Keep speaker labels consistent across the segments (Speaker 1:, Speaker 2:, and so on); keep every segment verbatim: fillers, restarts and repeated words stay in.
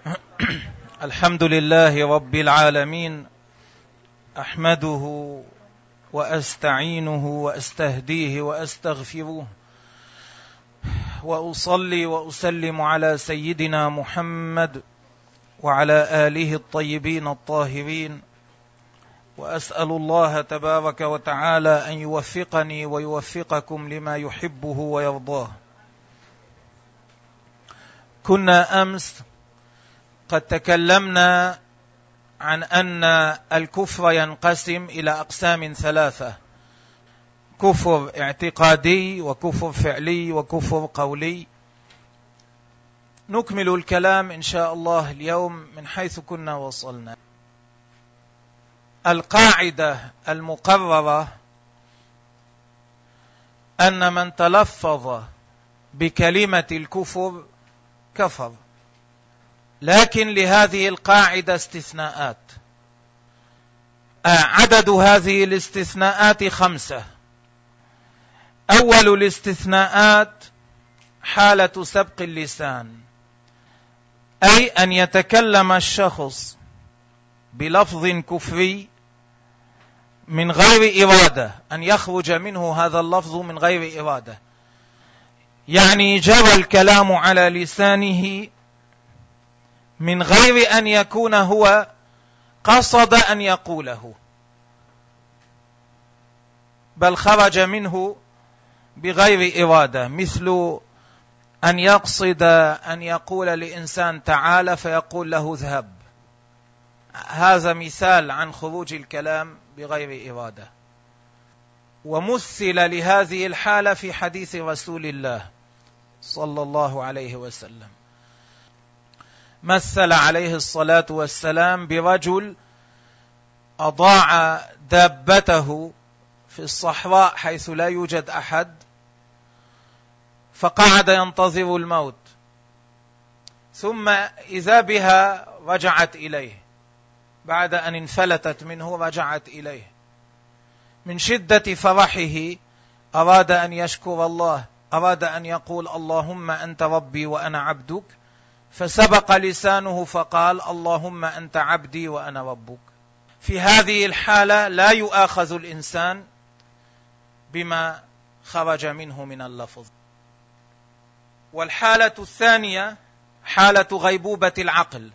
Speaker 1: الحمد لله رب العالمين، أحمده وأستعينه وأستهديه وأستغفره، وأصلي وأسلم على سيدنا محمد وعلى آله الطيبين الطاهرين، وأسأل الله تبارك وتعالى أن يوفقني ويوفقكم لما يحبه ويرضاه. كنا أمس قد تكلمنا عن أن الكفر ينقسم إلى أقسام ثلاثة: كفر اعتقادي وكفر فعلي وكفر قولي. نكمل الكلام إن شاء الله اليوم من حيث كنا وصلنا. القاعدة المقررة أن من تلفظ بكلمة الكفر كفر، لكن لهذه القاعدة استثناءات. عدد هذه الاستثناءات خمسة. أول الاستثناءات حالة سبق اللسان، أي أن يتكلم الشخص بلفظ كفري من غير إرادة، أن يخرج منه هذا اللفظ من غير إرادة، يعني جرى الكلام على لسانه من غير أن يكون هو قصد أن يقوله، بل خرج منه بغير إرادة، مثل أن يقصد أن يقول لإنسان تعالى فيقول له اذهب. هذا مثال عن خروج الكلام بغير إرادة. ومثل لهذه الحالة في حديث رسول الله صلى الله عليه وسلم. مثل عليه الصلاة والسلام برجل أضاع دابته في الصحراء حيث لا يوجد أحد، فقعد ينتظر الموت، ثم إذا بها رجعت إليه بعد أن انفلتت منه، رجعت إليه من شدة فرحه، أراد أن يشكر الله، أراد أن يقول اللهم أنت ربي وأنا عبدك، فسبق لسانه فقال اللهم أنت عبدي وأنا ربك. في هذه الحالة لا يؤاخذ الإنسان بما خرج منه من اللفظ. والحالة الثانية حالة غيبوبة العقل،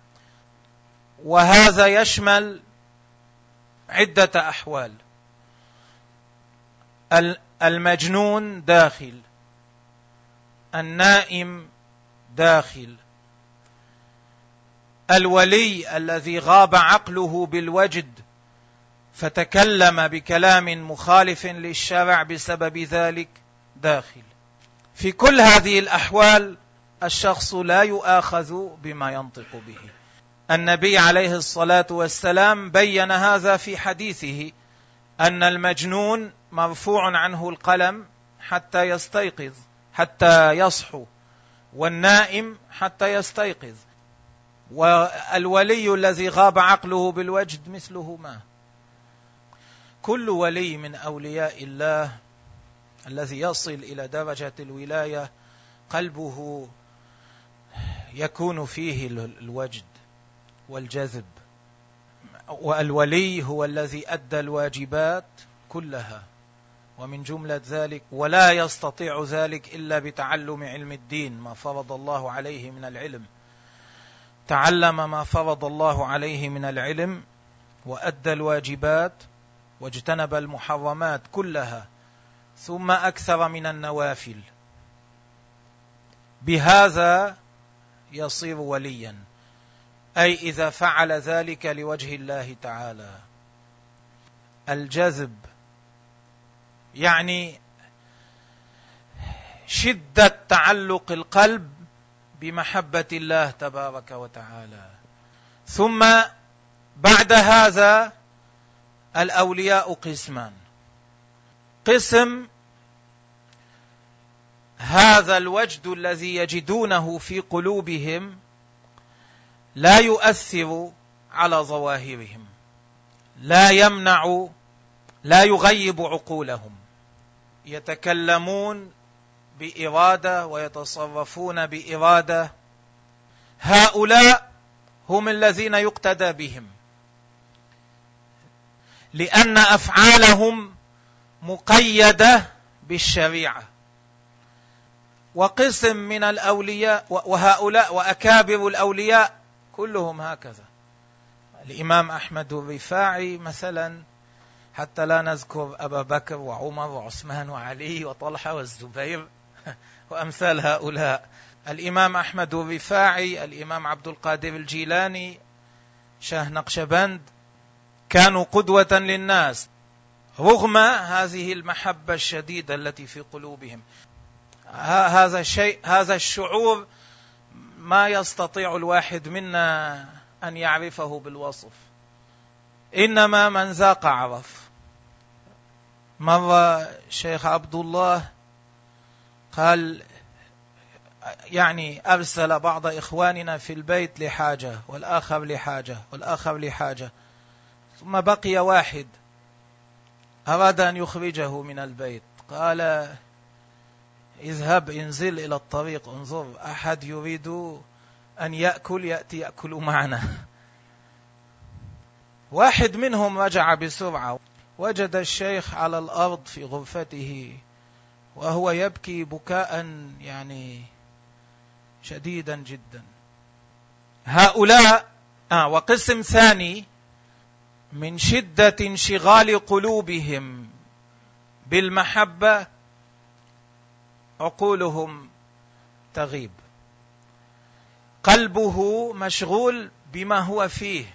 Speaker 1: وهذا يشمل عدة أحوال. المجنون داخل، النائم داخل، الولي الذي غاب عقله بالوجد فتكلم بكلام مخالف للشرع بسبب ذلك داخل. في كل هذه الأحوال الشخص لا يؤاخذ بما ينطق به. النبي عليه الصلاة والسلام بين هذا في حديثه، أن المجنون مرفوع عنه القلم حتى يستيقظ، حتى يصحو، والنائم حتى يستيقظ، والولي الذي غاب عقله بالوجد مثله ما. كل ولي من أولياء الله الذي يصل إلى درجة الولاية قلبه يكون فيه الوجد والجذب، والولي هو الذي أدى الواجبات كلها، ومن جملة ذلك ولا يستطيع ذلك إلا بتعلم علم الدين، ما فرض الله عليه من العلم. تعلم ما فرض الله عليه من العلم وأدى الواجبات واجتنب المحرمات كلها، ثم أكثر من النوافل. بهذا يصير وليا، أي إذا فعل ذلك لوجه الله تعالى. الجذب يعني شدة تعلق القلب بمحبة الله تبارك وتعالى. ثم بعد هذا الأولياء قسمان: قسم هذا الوجد الذي يجدونه في قلوبهم لا يؤثر على ظواهرهم، لا يمنع، لا يغيب عقولهم، يتكلمون بإرادة ويتصرفون بإرادة. هؤلاء هم الذين يقتدى بهم، لأن أفعالهم مقيدة بالشريعة. وقسم من الأولياء وهؤلاء وأكابر الأولياء كلهم هكذا. الإمام أحمد الرفاعي مثلا، حتى لا نذكر أبا بكر وعمر وعثمان وعلي وطلحة والزبير وأمثال هؤلاء. الإمام أحمد الرفاعي، الإمام عبد القادر الجيلاني، شاه نقشبند، كانوا قدوة للناس رغم هذه المحبة الشديدة التي في قلوبهم. هذا الشيء، هذا الشعور ما يستطيع الواحد منا أن يعرفه بالوصف، إنما من ذاق عرف. مرة شيخ عبد الله قال يعني أرسل بعض إخواننا في البيت لحاجة والآخر لحاجة والآخر لحاجة، ثم بقي واحد أراد أن يخرجه من البيت، قال اذهب انزل إلى الطريق انظر أحد يريد أن يأكل يأتي يأكل معنا. واحد منهم رجع بسرعة، وجد الشيخ على الأرض في غرفته وهو يبكي بكاء يعني شديدا جدا. هؤلاء آه وقسم ثاني، من شدة انشغال قلوبهم بالمحبة عقولهم تغيب، قلبه مشغول بما هو فيه،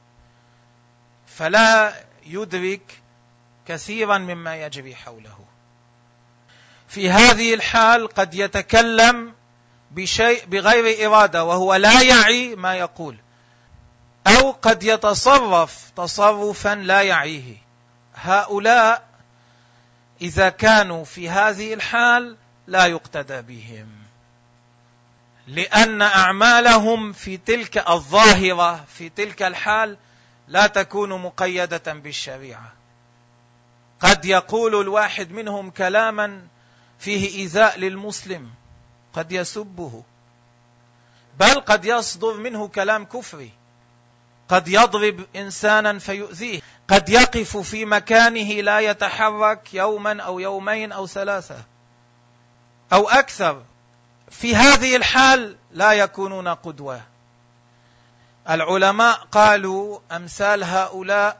Speaker 1: فلا يدرك كثيرا مما يجري حوله. في هذه الحال قد يتكلم بشيء بغير إرادة وهو لا يعي ما يقول، أو قد يتصرف تصرفا لا يعيه. هؤلاء إذا كانوا في هذه الحال لا يقتدى بهم، لأن أعمالهم في تلك الظاهرة في تلك الحال لا تكون مقيدة بالشريعة. قد يقول الواحد منهم كلاما فيه إيذاء للمسلم، قد يسبه، بل قد يصدر منه كلام كفري، قد يضرب إنسانا فيؤذيه، قد يقف في مكانه لا يتحرك يوما أو يومين أو ثلاثة أو أكثر. في هذه الحال لا يكونون قدوة. العلماء قالوا أمثال هؤلاء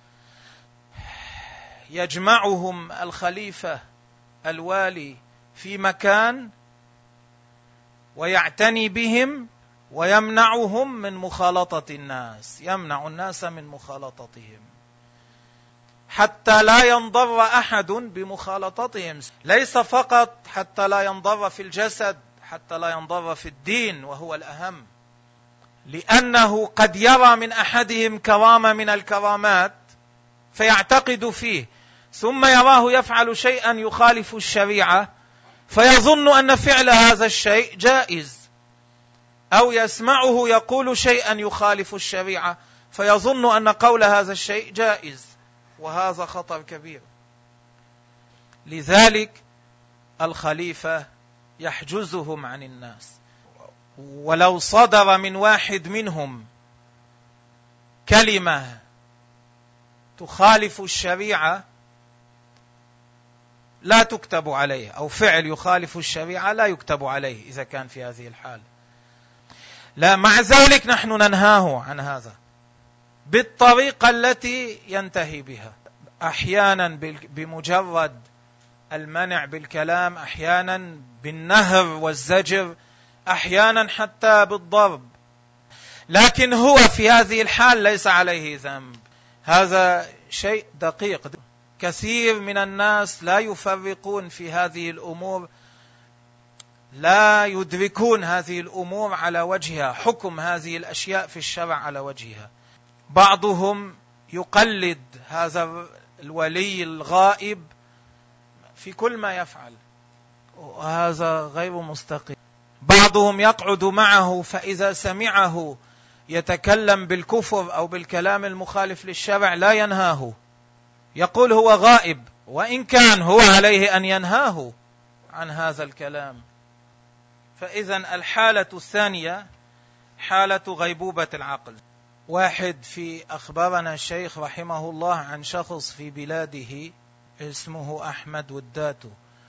Speaker 1: يجمعهم الخليفة الوالي في مكان ويعتني بهم ويمنعهم من مخالطة الناس، يمنع الناس من مخالطتهم حتى لا ينضر أحد بمخالطتهم، ليس فقط حتى لا ينضر في الجسد، حتى لا ينضر في الدين وهو الأهم، لأنه قد يرى من أحدهم كرامة من الكرامات فيعتقد فيه، ثم يراه يفعل شيئا يخالف الشريعة فيظن أن فعل هذا الشيء جائز، أو يسمعه يقول شيئا يخالف الشريعة فيظن أن قول هذا الشيء جائز، وهذا خطر كبير. لذلك الخليفة يحجزهم عن الناس، ولو صدر من واحد منهم كلمة تخالف الشريعة لا تكتب عليه، أو فعل يخالف الشريعة لا يكتب عليه إذا كان في هذه الحال. لا، مع ذلك نحن ننهاه عن هذا بالطريقة التي ينتهي بها، أحيانا بمجرد المنع بالكلام، أحيانا بالنهر والزجر، أحيانا حتى بالضرب، لكن هو في هذه الحال ليس عليه ذنب. هذا شيء دقيق. كثير من الناس لا يفرقون في هذه الأمور، لا يدركون هذه الأمور على وجهها، حكم هذه الأشياء في الشرع على وجهها. بعضهم يقلد هذا الولي الغائب في كل ما يفعل، وهذا غير مستقيم. بعضهم يقعد معه فإذا سمعه يتكلم بالكفر أو بالكلام المخالف للشرع لا ينهاه، يقول هو غائب، وإن كان هو عليه أن ينهاه عن هذا الكلام. فإذا الحالة الثانية حالة غيبوبة العقل. واحد في أخبرنا الشيخ رحمه الله عن شخص في بلاده اسمه أحمد وداتو،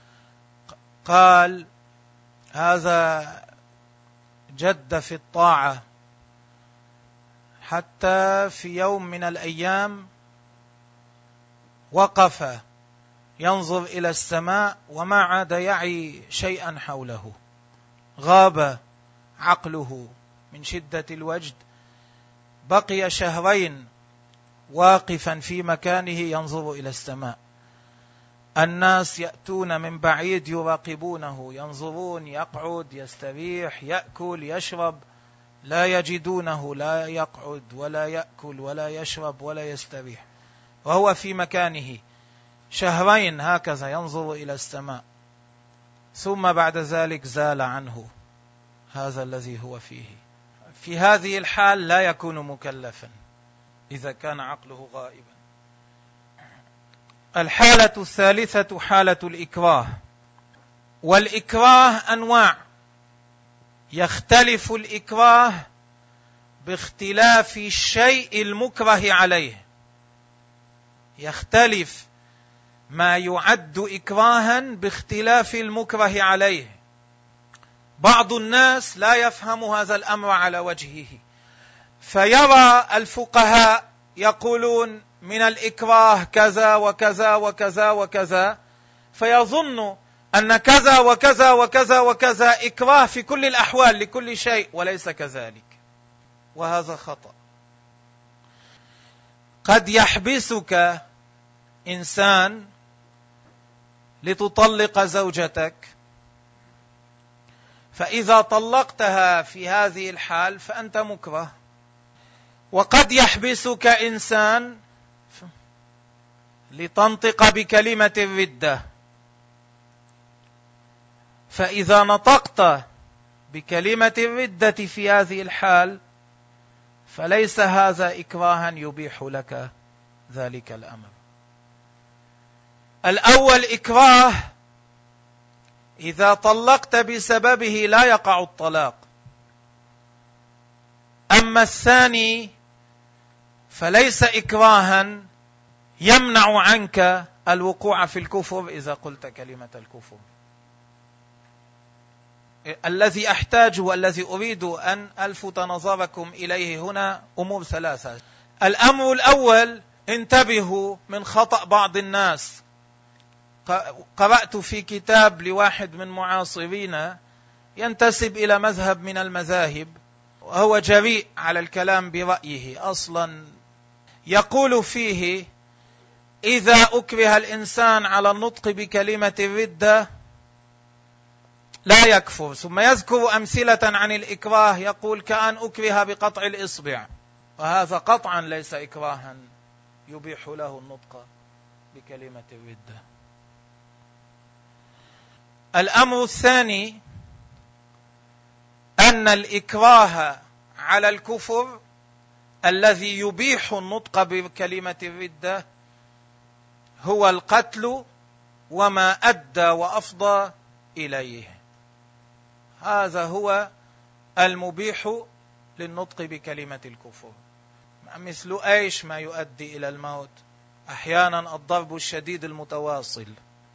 Speaker 1: قال هذا جد في الطاعة حتى في يوم من الأيام وقف ينظر إلى السماء وما عاد يعي شيئا حوله، غاب عقله من شدة الوجد، بقي شهرين واقفا في مكانه ينظر إلى السماء. الناس يأتون من بعيد يراقبونه، ينظرون، يقعد، يستريح، يأكل، يشرب، لا يجدونه لا يقعد ولا يأكل ولا يشرب ولا يستريح، وهو في مكانه شهرين هكذا ينظر إلى السماء، ثم بعد ذلك زال عنه هذا الذي هو فيه. في هذه الحال لا يكون مكلفا إذا كان عقله غائبا. الحالة الثالثة حالة الإكراه. والإكراه أنواع، يختلف الإكراه باختلاف الشيء المكره عليه، يختلف ما يعد إكراها باختلاف المكره عليه. بعض الناس لا يفهم هذا الأمر على وجهه، فيرى الفقهاء يقولون من الإكراه كذا وكذا وكذا وكذا، فيظن أن كذا وكذا وكذا وكذا إكراه في كل الأحوال لكل شيء، وليس كذلك، وهذا خطأ. قد يحبسك إنسان لتطلق زوجتك، فإذا طلقتها في هذه الحال فأنت مكره. وقد يحبسك إنسان لتنطق بكلمة الردة، فإذا نطقت بكلمة الردة في هذه الحال فليس هذا إكراها يبيح لك ذلك الأمر. الأول إكراه إذا طلقت بسببه لا يقع الطلاق، أما الثاني فليس إكراها يمنع عنك الوقوع في الكفر إذا قلت كلمة الكفر. الذي أحتاجه الذي أريد أن ألفت نظركم إليه هنا أمور ثلاثة. الأمر الأول، انتبهوا من خطأ بعض الناس. قرأت في كتاب لواحد من معاصرين ينتسب إلى مذهب من المذاهب، وهو جريء على الكلام برأيه أصلا، يقول فيه إذا أكره الإنسان على النطق بكلمة الردة لا يكفر، ثم يذكر أمثلة عن الإكراه يقول كأن أكره بقطع الإصبع، وهذا قطعا ليس إكراها يبيح له النطق بكلمة الردة. الأمر الثاني أن الإكراه على الكفر الذي يبيح النطق بكلمة الردة هو القتل وما أدى وأفضى إليه، هذا هو المبيح للنطق بكلمة الكفر. مثل أيش ما يؤدي إلى الموت، أحيانا الضرب الشديد المتواصل،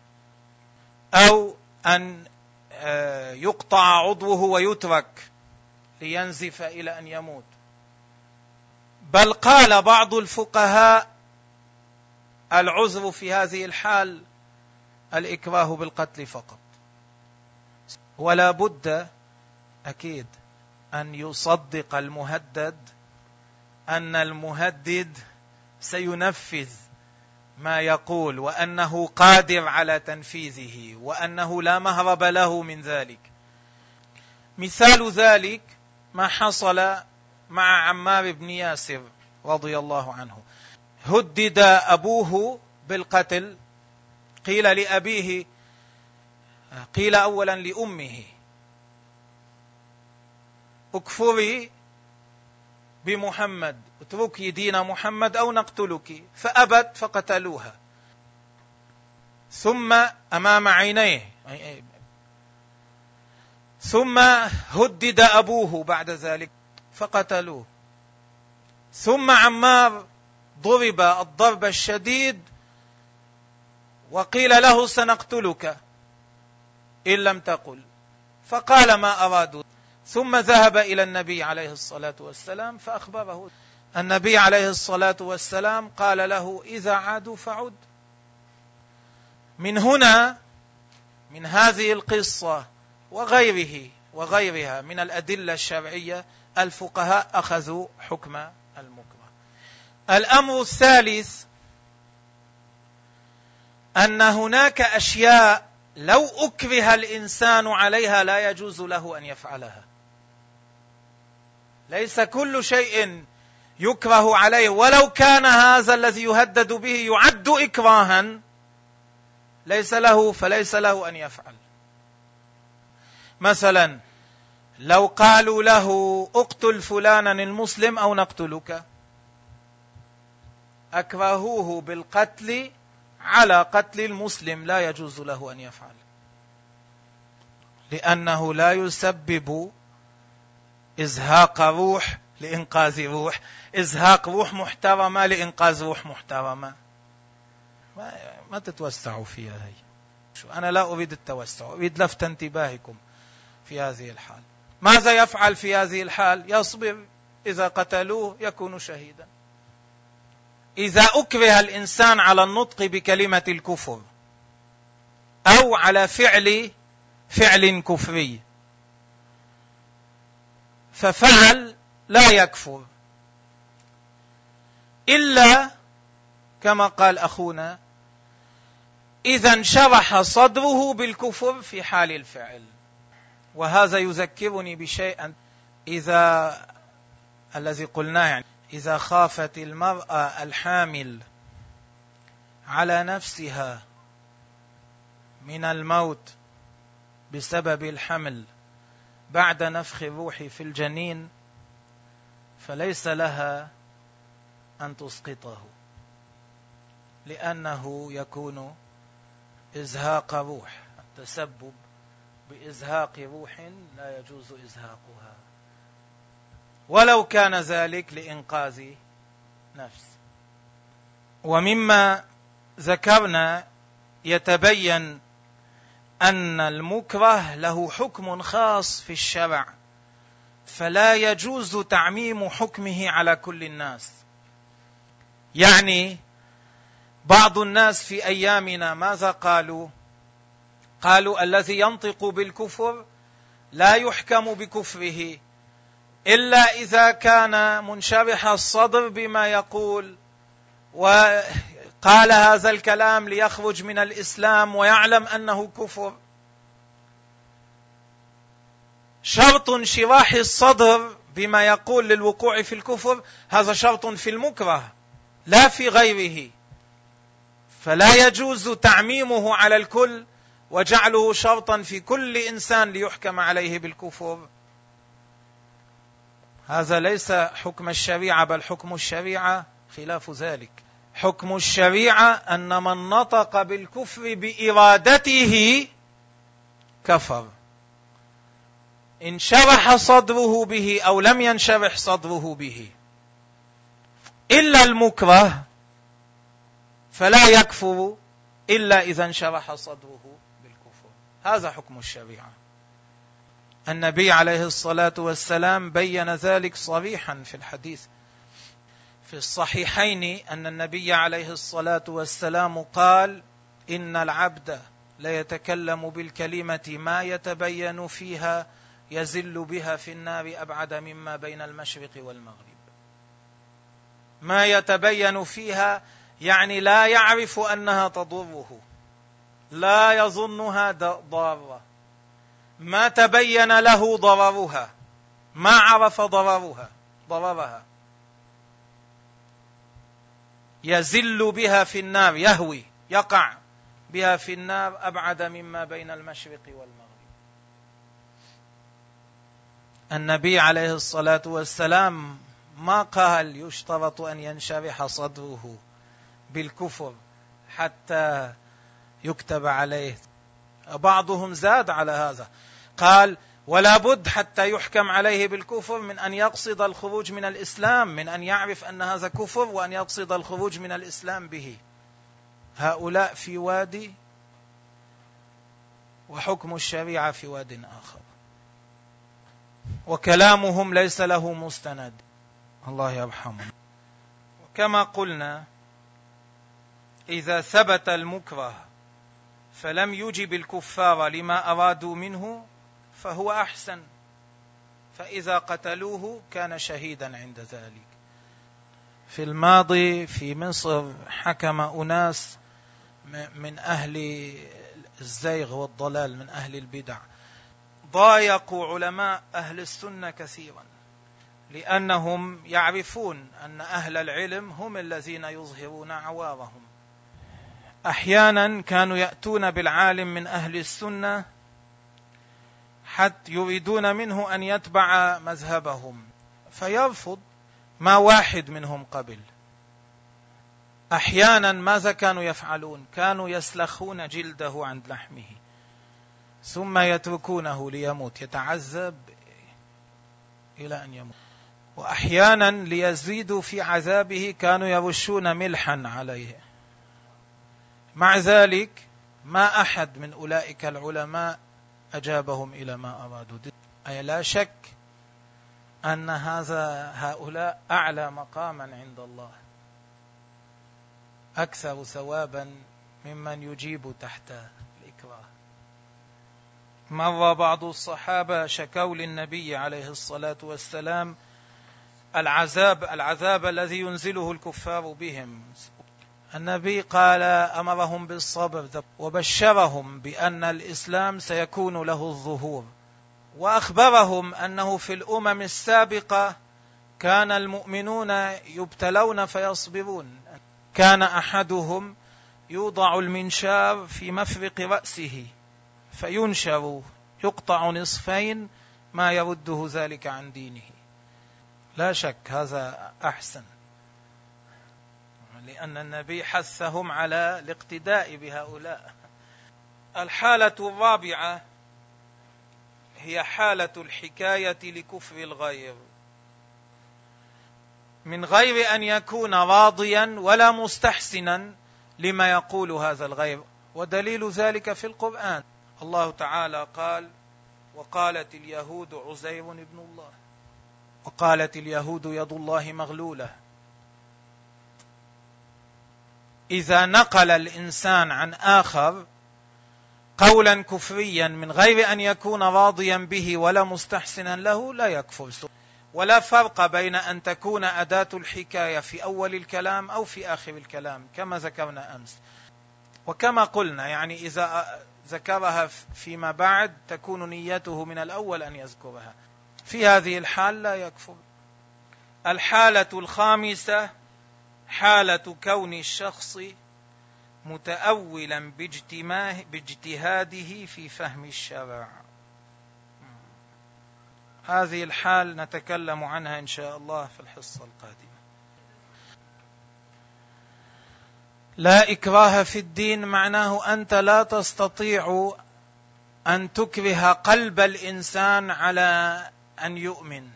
Speaker 1: أو أن يقطع عضوه ويترك لينزف إلى أن يموت. بل قال بعض الفقهاء العذر في هذه الحال الإكراه بالقتل فقط. ولا بد أكيد أن يصدق المهدد أن المهدد سينفذ ما يقول، وأنه قادر على تنفيذه، وأنه لا مهرب له من ذلك. مثال ذلك ما حصل مع عمار بن ياسر رضي الله عنه. هدد أبوه بالقتل، قيل لأبيه، قيل أولا لأمه اكفري بمحمد، اتركي دين محمد أو نقتلك، فأبت فقتلوها. ثم أمام عينيه، ثم هدد أبوه بعد ذلك، فقتلوه. ثم عمار ضرب الضرب الشديد وقيل له سنقتلك إن لم تقل، فقال ما أرادوا. ثم ذهب إلى النبي عليه الصلاة والسلام فأخبره. النبي عليه الصلاة والسلام قال له إذا عادوا فعد. من هنا، من هذه القصة وغيره وغيرها من الأدلة الشرعية، الفقهاء أخذوا حكم المكره. الأمر الثالث أن هناك أشياء لو أكره الإنسان عليها لا يجوز له أن يفعلها. ليس كل شيء يكره عليه، ولو كان هذا الذي يهدد به يعد إكراها ليس له فليس له أن يفعل. مثلا لو قالوا له اقتل فلانا المسلم أو نقتلك، أكرهوه بالقتل على قتل المسلم، لا يجوز له أن يفعل، لأنه لا يسبب إزهاق روح لإنقاذ روح، إزهاق روح محترمة لإنقاذ روح محترمة. ما, ما تتوسعوا فيها هي. شو أنا لا أريد التوسع، أريد لفت انتباهكم في هذه الحال. ماذا يفعل في هذه الحال؟ يصبر، إذا قتلوه يكون شهيدا. إذا أكره الإنسان على النطق بكلمة الكفر أو على فعل فعل كفري ففعل لا يكفر، إلا كما قال أخونا إذا انشرح صدره بالكفر في حال الفعل. وهذا يذكرني بشيء إذا الذي قلناه، يعني إذا خافت المرأة الحامل على نفسها من الموت بسبب الحمل بعد نفخ الروح في الجنين فليس لها أن تسقطه، لأنه يكون إزهاق روح، التسبب بإزهاق روح لا يجوز إزهاقها، ولو كان ذلك لإنقاذ نفس. ومما ذكرنا يتبين أن المكره له حكم خاص في الشرع، فلا يجوز تعميم حكمه على كل الناس. يعني بعض الناس في أيامنا ماذا قالوا؟ قالوا الذي ينطق بالكفر لا يحكم بكفره إلا إذا كان منشرح الصدر بما يقول، وقال هذا الكلام ليخرج من الإسلام ويعلم أنه كفر. شرط انشراح الصدر بما يقول للوقوع في الكفر هذا شرط في المكره لا في غيره، فلا يجوز تعميمه على الكل وجعله شرطا في كل إنسان ليحكم عليه بالكفر. هذا ليس حكم الشريعة، بل حكم الشريعة خلاف ذلك. حكم الشريعة أن من نطق بالكفر بإرادته كفر، إن شرح صدره به أو لم ينشرح صدره به، إلا المكره فلا يكفر إلا إذا انشرح صدره بالكفر. هذا حكم الشريعة. النبي عليه الصلاة والسلام بين ذلك صريحا في الحديث في الصحيحين أن النبي عليه الصلاة والسلام قال إن العبد ليتكلم بالكلمة ما يتبين فيها يزل بها في النار أبعد مما بين المشرق والمغرب. ما يتبين فيها يعني لا يعرف أنها تضره، لا يظنها ضارة، ما تبين له ضررها، ما عرف ضررها ضررها يزل بها في النار، يهوي يقع بها في النار أبعد مما بين المشرق والمغرب. النبي عليه الصلاة والسلام ما قال يشترط أن ينشرح صدره بالكفر حتى يكتب عليه، بعضهم زاد على هذا قال ولا بد حتى يحكم عليه بالكفر من أن يقصد الخروج من الإسلام، من أن يعرف أن هذا كفر وأن يقصد الخروج من الإسلام به. هؤلاء في وادي وحكم الشريعة في واد آخر، وكلامهم ليس له مستند، الله يرحمه. وكما قلنا إذا ثبت المكره فلم يجب الكفار لما أرادوا منه فهو أحسن، فإذا قتلوه كان شهيدا عند ذلك. في الماضي في مصر حكم أناس من أهل الزيغ والضلال، من أهل البدع، ضايقوا علماء أهل السنة كثيرا، لأنهم يعرفون أن أهل العلم هم الذين يظهرون عوارهم. أحيانا كانوا يأتون بالعالم من أهل السنة حتى يريدون منه أن يتبع مذهبهم فيرفض، ما واحد منهم قبل. أحيانا ماذا كانوا يفعلون؟ كانوا يسلخون جلده عند لحمه ثم يتركونه ليموت، يتعذب إلى أن يموت. وأحيانا ليزيدوا في عذابه كانوا يرشون ملحا عليه. مع ذلك ما أحد من أولئك العلماء أجابهم إلى ما أرادوا. أي لا شك أن هذا هؤلاء أعلى مقاما عند الله، أكثر ثوابا ممن يجيب تحت الإكراه. مر بعض الصحابة شكوا للنبي عليه الصلاة والسلام العذاب العذاب الذي ينزله الكفار بهم. النبي قال أمرهم بالصبر وبشرهم بأن الإسلام سيكون له الظهور، وأخبرهم أنه في الأمم السابقة كان المؤمنون يبتلون فيصبرون. كان أحدهم يوضع المنشار في مفرق رأسه فينشر يقطع نصفين ما يرده ذلك عن دينه. لا شك هذا أحسن، لأن النبي حثهم على الاقتداء بهؤلاء. الحالة الرابعة هي حالة الحكاية لكفر الغير من غير أن يكون راضيا ولا مستحسنا لما يقول هذا الغير، ودليل ذلك في القرآن. الله تعالى قال: وقالت اليهود عزير ابن الله، وقالت اليهود يد الله مغلولة. إذا نقل الإنسان عن آخر قولا كفريا من غير أن يكون راضيا به ولا مستحسنا له لا يكفر. ولا فرق بين أن تكون أداة الحكاية في أول الكلام أو في آخر الكلام كما ذكرنا أمس. وكما قلنا يعني إذا ذكرها فيما بعد تكون نيته من الأول أن يذكرها، في هذه الحال لا يكفر. الحالة الخامسة حالة كون الشخص متأولا باجتهاده في فهم الشرع. هذه الحال نتكلم عنها إن شاء الله في الحصة القادمة. لا إكراه في الدين معناه أنت لا تستطيع أن تكره قلب الإنسان على أن يؤمن.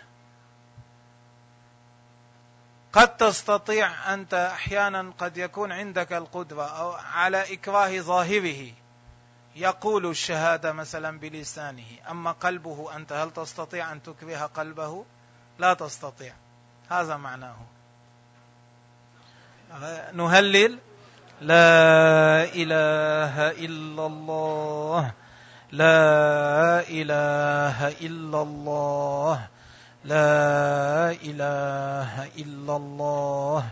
Speaker 1: قد تستطيع أنت أحيانا، قد يكون عندك القدرة أو على إكراه ظاهره، يقول الشهادة مثلا بلسانه، أما قلبه أنت هل تستطيع أن تكره قلبه؟ لا تستطيع. هذا معناه. نهلل: لا إله إلا الله، لا إله إلا الله، لا إله إلا الله،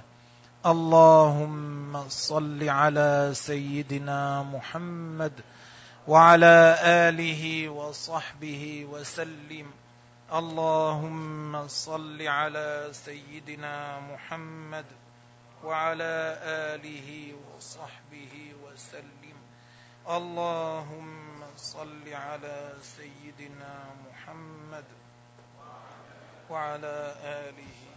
Speaker 1: اللهم صل على سيدنا محمد وعلى آله وصحبه وسلم. اللهم صل على سيدنا محمد وعلى آله وصحبه وسلم. اللهم صل على سيدنا محمد وعلى آله